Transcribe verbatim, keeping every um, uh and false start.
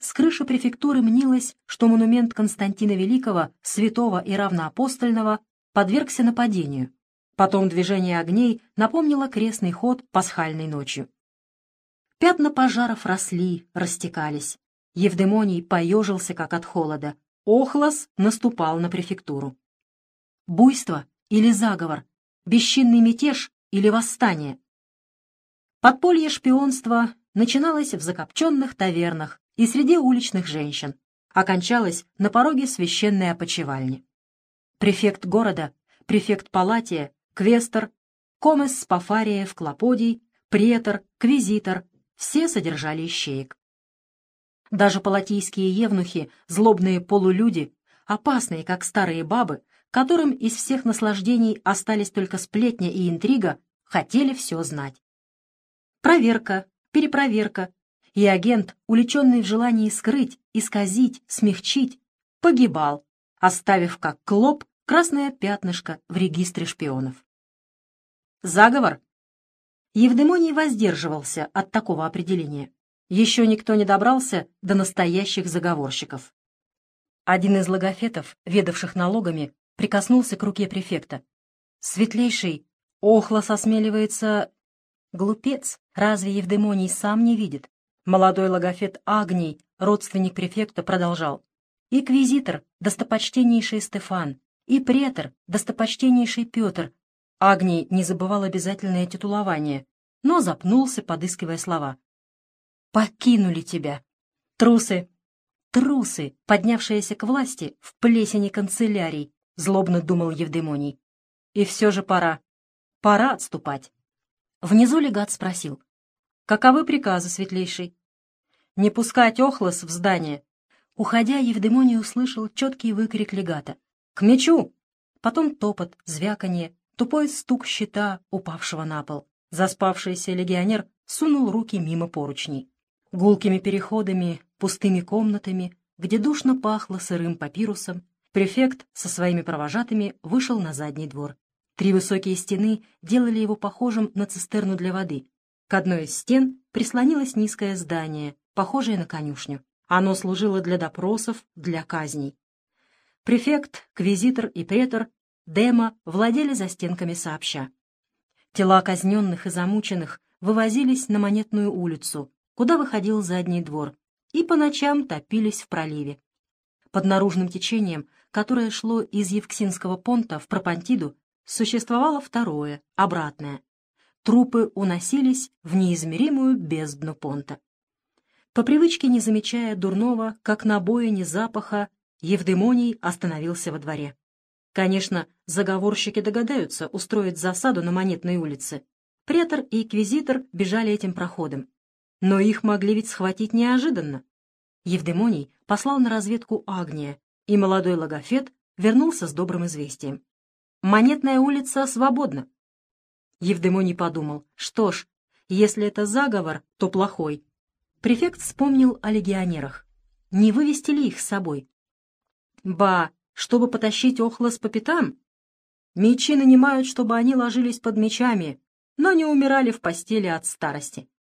с крыши префектуры мнилось, что монумент Константина Великого, святого и равноапостольного, подвергся нападению. Потом движение огней напомнило крестный ход пасхальной ночью. Пятна пожаров росли, растекались. Евдемоний поежился, как от холода. Охлос наступал на префектуру. Буйство или заговор? Бесчинный мятеж или восстание? Подполье шпионства начиналось в закопченных тавернах и среди уличных женщин, окончалось на пороге священной опочивальни. Префект города, префект Палатия, квестор, комес Спафариев, Клоподий, претор, квизитор — все содержали ищеек. Даже палатийские евнухи, злобные полулюди, опасные, как старые бабы, которым из всех наслаждений остались только сплетня и интрига, хотели все знать. Проверка, перепроверка, и агент, увлеченный в желании скрыть, исказить, смягчить, погибал, оставив как клоп красное пятнышко в регистре шпионов. Заговор? Евдемоний воздерживался от такого определения. Еще никто не добрался до настоящих заговорщиков. Один из логофетов, ведавших налогами, прикоснулся к руке префекта. «Светлейший, Охлос осмеливается...» Глупец, разве Евдемоний сам не видит? Молодой логофет Агний, родственник префекта, продолжал. И квизитор, достопочтеннейший Стефан, и претор, достопочтеннейший Петр. Агний не забывал обязательное титулование, но запнулся, подыскивая слова. «Покинули тебя. Трусы, трусы, поднявшиеся к власти в плесени канцелярий», — злобно думал Евдемоний. «И все же пора. Пора отступать». Внизу легат спросил. «Каковы приказы, светлейший?» «Не пускать Охлос в здание». Уходя, Евдемоний услышал четкий выкрик легата. «К мечу!» Потом топот, звяканье, тупой стук щита, упавшего на пол. Заспавшийся легионер сунул руки мимо поручней. Гулкими переходами, пустыми комнатами, где душно пахло сырым папирусом, префект со своими провожатыми вышел на задний двор. Три высокие стены делали его похожим на цистерну для воды. К одной из стен прислонилось низкое здание, похожее на конюшню. Оно служило для допросов, для казней. Префект, квизитор и претор Дема владели застенками сообща. Тела казненных и замученных вывозились на Монетную улицу, куда выходил задний двор, и по ночам топились в проливе. Под наружным течением, которое шло из Евксинского понта в Пропонтиду, существовало второе, обратное. Трупы уносились в неизмеримую бездну понта. По привычке, не замечая дурного, как на бойне запаха, Евдемоний остановился во дворе. Конечно, заговорщики догадаются устроить засаду на Монетной улице. Претор и инквизитор бежали этим проходом. Но их могли ведь схватить неожиданно. Евдемоний послал на разведку Агния, и молодой логофет вернулся с добрым известием. Монетная улица свободна. Евдемоний подумал, что ж, если это заговор, то плохой. Префект вспомнил о легионерах. Не вывести ли их с собой? Ба, чтобы потащить Охлос по пятам? Мечи нанимают, чтобы они ложились под мечами, но не умирали в постели от старости.